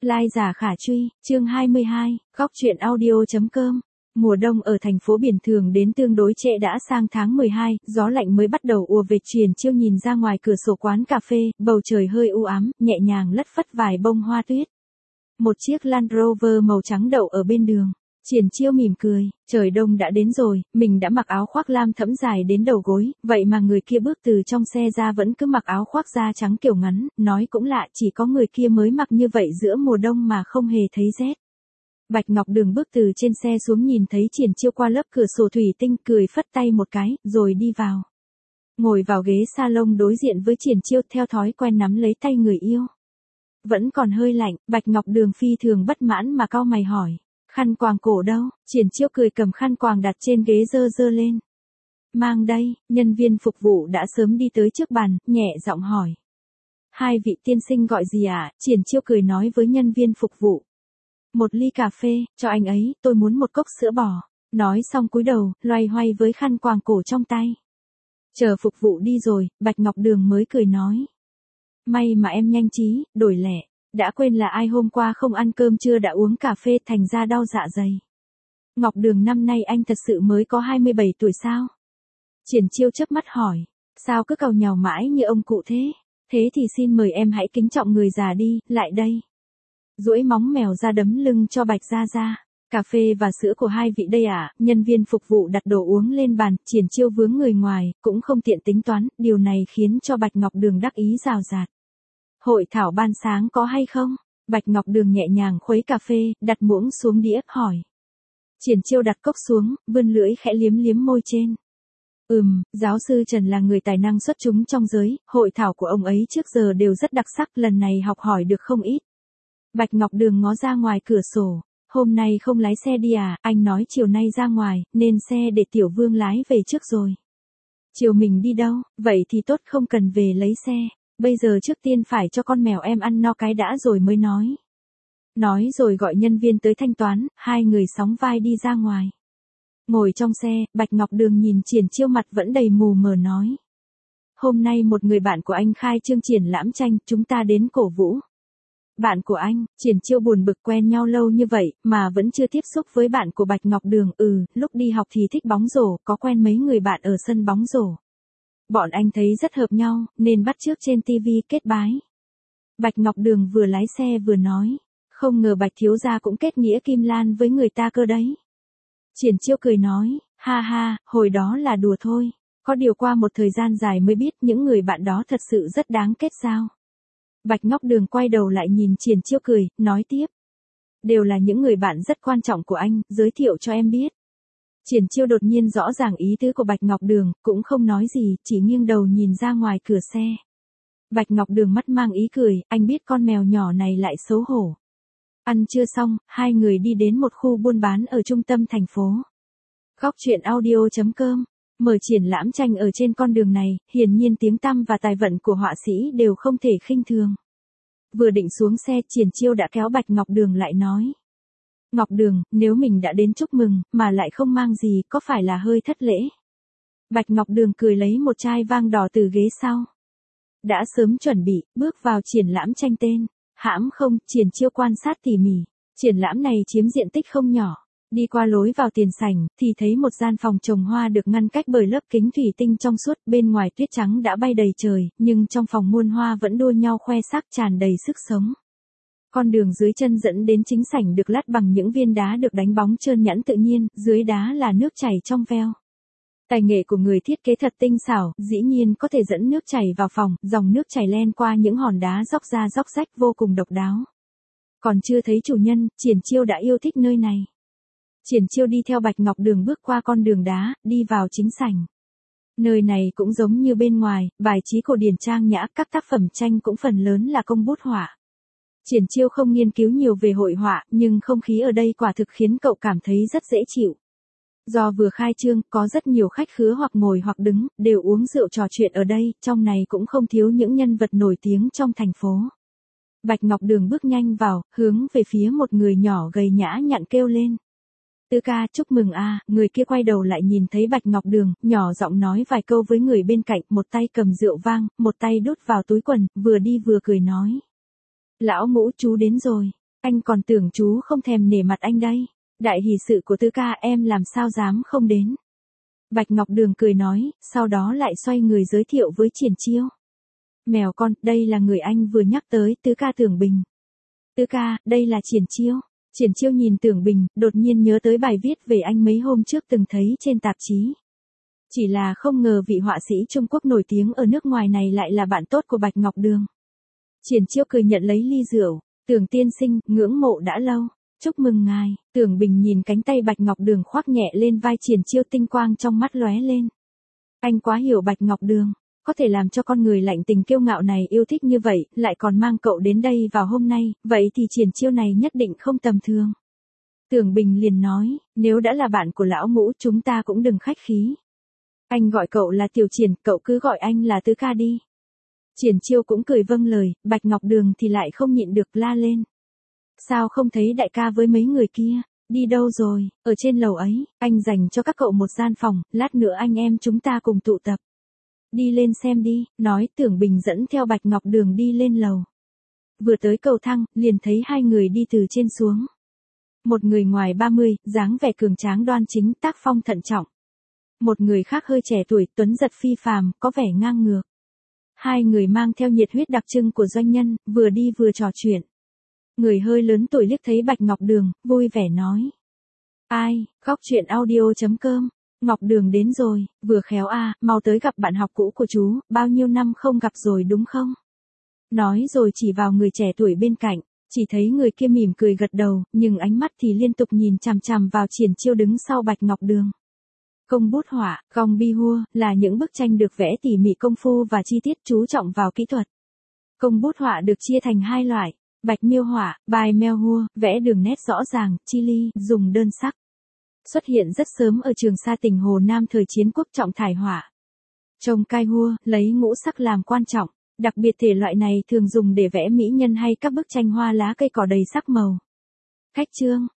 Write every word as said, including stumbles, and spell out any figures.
Lai giả khả truy, chương hai mươi hai, góc truyện audio.com. Mùa đông ở thành phố biển thường đến tương đối trễ đã sang tháng mười hai, gió lạnh mới bắt đầu ùa về. Triển Chiêu nhìn ra ngoài cửa sổ quán cà phê, bầu trời hơi u ám, nhẹ nhàng lất phất vài bông hoa tuyết. Một chiếc Land Rover màu trắng đậu ở bên đường. Triển Chiêu mỉm cười, trời đông đã đến rồi, mình đã mặc áo khoác lam thẫm dài đến đầu gối, vậy mà người kia bước từ trong xe ra vẫn cứ mặc áo khoác da trắng kiểu ngắn, nói cũng lạ, chỉ có người kia mới mặc như vậy giữa mùa đông mà không hề thấy rét. Bạch Ngọc Đường bước từ trên xe xuống nhìn thấy Triển Chiêu qua lớp cửa sổ thủy tinh, cười phất tay một cái, rồi đi vào. Ngồi vào ghế salon đối diện với Triển Chiêu, theo thói quen nắm lấy tay người yêu. Vẫn còn hơi lạnh, Bạch Ngọc Đường phi thường bất mãn mà cau mày hỏi. Khăn quàng cổ đâu? Triển Chiêu cười cầm khăn quàng đặt trên ghế dơ dơ lên. Mang đây, nhân viên phục vụ đã sớm đi tới trước bàn, nhẹ giọng hỏi. Hai vị tiên sinh gọi gì ạ? À? Triển Chiêu cười nói với nhân viên phục vụ. Một ly cà phê, cho anh ấy, tôi muốn một cốc sữa bò. Nói xong cúi đầu, loay hoay với khăn quàng cổ trong tay. Chờ phục vụ đi rồi, Bạch Ngọc Đường mới cười nói. May mà em nhanh trí, đổi lẻ. Đã quên là ai hôm qua không ăn cơm trưa đã uống cà phê thành ra đau dạ dày. Ngọc Đường, năm nay anh thật sự mới có hai mươi bảy tuổi sao? Triển Chiêu chớp mắt hỏi. Sao cứ càu nhàu mãi như ông cụ thế? Thế thì xin mời em hãy kính trọng người già đi, lại đây. Duỗi móng mèo ra đấm lưng cho Bạch Gia Gia. Cà phê và sữa của hai vị đây ạ. À? Nhân viên phục vụ đặt đồ uống lên bàn, Triển Chiêu vướng người ngoài, cũng không tiện tính toán, điều này khiến cho Bạch Ngọc Đường đắc ý rào rạt. Hội thảo ban sáng có hay không? Bạch Ngọc Đường nhẹ nhàng khuấy cà phê, đặt muỗng xuống đĩa, hỏi. Triển Chiêu đặt cốc xuống, vươn lưỡi khẽ liếm liếm môi trên. Ừm, giáo sư Trần là người tài năng xuất chúng trong giới, hội thảo của ông ấy trước giờ đều rất đặc sắc, lần này học hỏi được không ít. Bạch Ngọc Đường ngó ra ngoài cửa sổ. Hôm nay không lái xe đi à, anh nói chiều nay ra ngoài, nên xe để Tiểu Vương lái về trước rồi. Chiều mình đi đâu, vậy thì tốt, không cần về lấy xe. Bây giờ trước tiên phải cho con mèo em ăn no cái đã rồi mới nói. Nói rồi gọi nhân viên tới thanh toán, hai người sóng vai đi ra ngoài. Ngồi trong xe, Bạch Ngọc Đường nhìn Triển Chiêu mặt vẫn đầy mù mờ nói. Hôm nay một người bạn của anh khai trương triển lãm tranh, chúng ta đến cổ vũ. Bạn của anh? Triển Chiêu buồn bực, quen nhau lâu như vậy, mà vẫn chưa tiếp xúc với bạn của Bạch Ngọc Đường. Ừ, lúc đi học thì thích bóng rổ, có quen mấy người bạn ở sân bóng rổ. Bọn anh thấy rất hợp nhau, nên bắt chước trên tivi kết bái. Bạch Ngọc Đường vừa lái xe vừa nói. Không ngờ Bạch thiếu gia cũng kết nghĩa kim lan với người ta cơ đấy. Triển Chiêu cười nói. Ha ha, hồi đó là đùa thôi. Có điều qua một thời gian dài mới biết những người bạn đó thật sự rất đáng kết giao. Bạch Ngọc Đường quay đầu lại nhìn Triển Chiêu cười, nói tiếp. Đều là những người bạn rất quan trọng của anh, giới thiệu cho em biết. Triển Chiêu đột nhiên rõ ràng ý tứ của Bạch Ngọc Đường, cũng không nói gì, chỉ nghiêng đầu nhìn ra ngoài cửa xe. Bạch Ngọc Đường mắt mang ý cười, anh biết con mèo nhỏ này lại xấu hổ. Ăn trưa xong, hai người đi đến một khu buôn bán ở trung tâm thành phố. Góc truyện audio.com. Mở triển lãm tranh ở trên con đường này, hiển nhiên tiếng tăm và tài vận của họa sĩ đều không thể khinh thường. Vừa định xuống xe, Triển Chiêu đã kéo Bạch Ngọc Đường lại nói. Ngọc Đường, nếu mình đã đến chúc mừng, mà lại không mang gì, có phải là hơi thất lễ? Bạch Ngọc Đường cười lấy một chai vang đỏ từ ghế sau. Đã sớm chuẩn bị, bước vào triển lãm tranh tên. Hãm không, Triển Chiêu quan sát tỉ mỉ. Triển lãm này chiếm diện tích không nhỏ. Đi qua lối vào tiền sảnh, thì thấy một gian phòng trồng hoa được ngăn cách bởi lớp kính thủy tinh trong suốt, bên ngoài tuyết trắng đã bay đầy trời, nhưng trong phòng muôn hoa vẫn đua nhau khoe sắc, tràn đầy sức sống. Con đường dưới chân dẫn đến chính sảnh được lát bằng những viên đá được đánh bóng trơn nhẵn tự nhiên, dưới đá là nước chảy trong veo. Tài nghệ của người thiết kế thật tinh xảo, dĩ nhiên có thể dẫn nước chảy vào phòng, dòng nước chảy len qua những hòn đá róc ra róc rách vô cùng độc đáo. Còn chưa thấy chủ nhân, Triển Chiêu đã yêu thích nơi này. Triển Chiêu đi theo Bạch Ngọc Đường bước qua con đường đá, đi vào chính sảnh. Nơi này cũng giống như bên ngoài, bài trí cổ điển trang nhã, các tác phẩm tranh cũng phần lớn là công bút họa. Triển Chiêu không nghiên cứu nhiều về hội họa, nhưng không khí ở đây quả thực khiến cậu cảm thấy rất dễ chịu. Do vừa khai trương, có rất nhiều khách khứa hoặc ngồi hoặc đứng, đều uống rượu trò chuyện ở đây, trong này cũng không thiếu những nhân vật nổi tiếng trong thành phố. Bạch Ngọc Đường bước nhanh vào, hướng về phía một người nhỏ gầy nhã nhặn kêu lên. Tư ca, chúc mừng a. À. Người kia quay đầu lại nhìn thấy Bạch Ngọc Đường, nhỏ giọng nói vài câu với người bên cạnh, một tay cầm rượu vang, một tay đút vào túi quần, vừa đi vừa cười nói. Lão ngũ chú đến rồi. Anh còn tưởng chú không thèm nể mặt anh đây. Đại hỷ sự của Tứ ca em làm sao dám không đến. Bạch Ngọc Đường cười nói, sau đó lại xoay người giới thiệu với Triển Chiêu. Mèo con, đây là người anh vừa nhắc tới, Tứ ca Tưởng Bình. Tứ ca, đây là Triển Chiêu. Triển Chiêu nhìn Tưởng Bình, đột nhiên nhớ tới bài viết về anh mấy hôm trước từng thấy trên tạp chí. Chỉ là không ngờ vị họa sĩ Trung Quốc nổi tiếng ở nước ngoài này lại là bạn tốt của Bạch Ngọc Đường. Triển Chiêu cười nhận lấy ly rượu, Tưởng tiên sinh, ngưỡng mộ đã lâu. Chúc mừng ngài. Tưởng Bình nhìn cánh tay Bạch Ngọc Đường khoác nhẹ lên vai Triển Chiêu, tinh quang trong mắt lóe lên. Anh quá hiểu Bạch Ngọc Đường, có thể làm cho con người lạnh tình kiêu ngạo này yêu thích như vậy, lại còn mang cậu đến đây vào hôm nay, vậy thì Triển Chiêu này nhất định không tầm thường. Tưởng Bình liền nói, nếu đã là bạn của lão Ngũ chúng ta cũng đừng khách khí. Anh gọi cậu là Tiểu Triển, cậu cứ gọi anh là Tứ ca đi. Triển Chiêu cũng cười vâng lời, Bạch Ngọc Đường thì lại không nhịn được la lên. Sao không thấy đại ca với mấy người kia, đi đâu rồi, ở trên lầu ấy, anh dành cho các cậu một gian phòng, lát nữa anh em chúng ta cùng tụ tập. Đi lên xem đi, nói Tưởng Bình dẫn theo Bạch Ngọc Đường đi lên lầu. Vừa tới cầu thang, liền thấy hai người đi từ trên xuống. Một người ngoài ba mươi, dáng vẻ cường tráng đoan chính, tác phong thận trọng. Một người khác hơi trẻ tuổi, tuấn giật phi phàm, có vẻ ngang ngược. Hai người mang theo nhiệt huyết đặc trưng của doanh nhân, vừa đi vừa trò chuyện. Người hơi lớn tuổi liếc thấy Bạch Ngọc Đường, vui vẻ nói. Ai, Góc Chuyện Audio chấm com, Ngọc Đường đến rồi, vừa khéo à, mau tới gặp bạn học cũ của chú, bao nhiêu năm không gặp rồi đúng không? Nói rồi chỉ vào người trẻ tuổi bên cạnh, chỉ thấy người kia mỉm cười gật đầu, nhưng ánh mắt thì liên tục nhìn chằm chằm vào Triển Chiêu đứng sau Bạch Ngọc Đường. Công bút họa, gong bi hua, là những bức tranh được vẽ tỉ mỉ công phu và chi tiết chú trọng vào kỹ thuật. Công bút họa được chia thành hai loại. Bạch miêu họa, bài meo hua, vẽ đường nét rõ ràng, chi ly, dùng đơn sắc. Xuất hiện rất sớm ở Trường Sa tỉnh Hồ Nam thời chiến quốc. Trọng thải họa. Trông cai hua, lấy ngũ sắc làm quan trọng, đặc biệt thể loại này thường dùng để vẽ mỹ nhân hay các bức tranh hoa lá cây cỏ đầy sắc màu. Khách trương,